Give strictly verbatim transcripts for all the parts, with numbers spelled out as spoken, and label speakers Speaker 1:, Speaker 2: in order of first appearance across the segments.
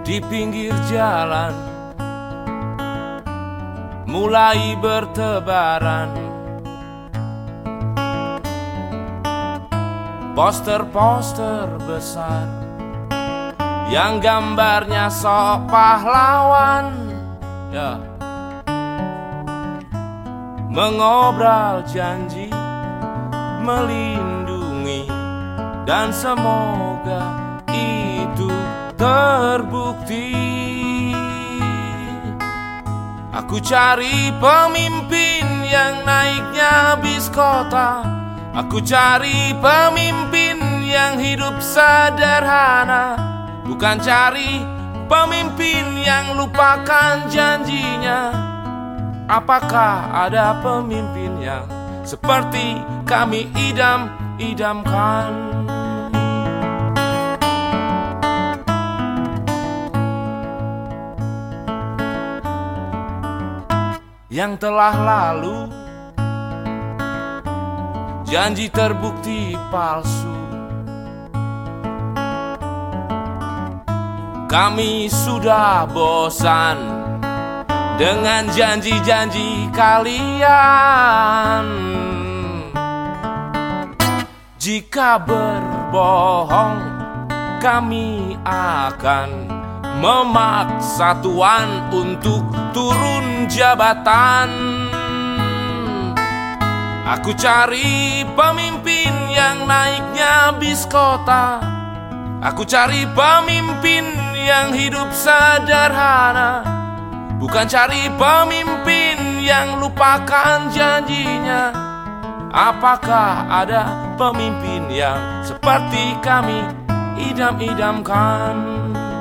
Speaker 1: di pinggir jalan mulai bertebaran poster-poster besar yang gambarnya sok pahlawan, ya, mengobrol janji melindungi, dan semoga itu terbukti. Aku cari pemimpin yang naiknya bis kota. Aku cari pemimpin yang hidup sederhana. Bukan cari pemimpin yang lupakan janjinya. Apakah ada pemimpin yang seperti kami idam-idamkan? Yang telah lalu, janji terbukti palsu. Kami sudah bosan dengan janji-janji kalian. Jika berbohong, kami akan memaksa Tuan untuk turun jabatan. Aku cari pemimpin yang naiknya bis kota. Aku cari pemimpin yang hidup sederhana. Bukan cari pemimpin yang lupakan janjinya. Apakah ada pemimpin yang seperti kami idam-idamkan?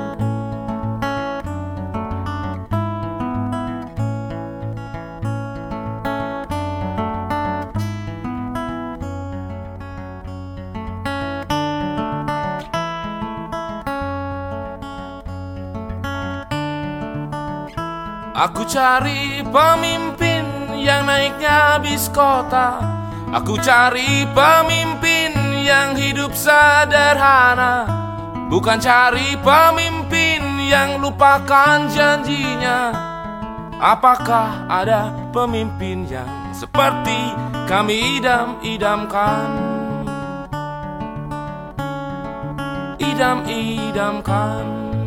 Speaker 1: Aku cari pemimpin yang naiknya bis kota. Aku cari pemimpin yang hidup sederhana. Bukan cari pemimpin yang lupakan janjinya. Apakah ada pemimpin yang seperti kami idam-idamkan? Idam-idamkan.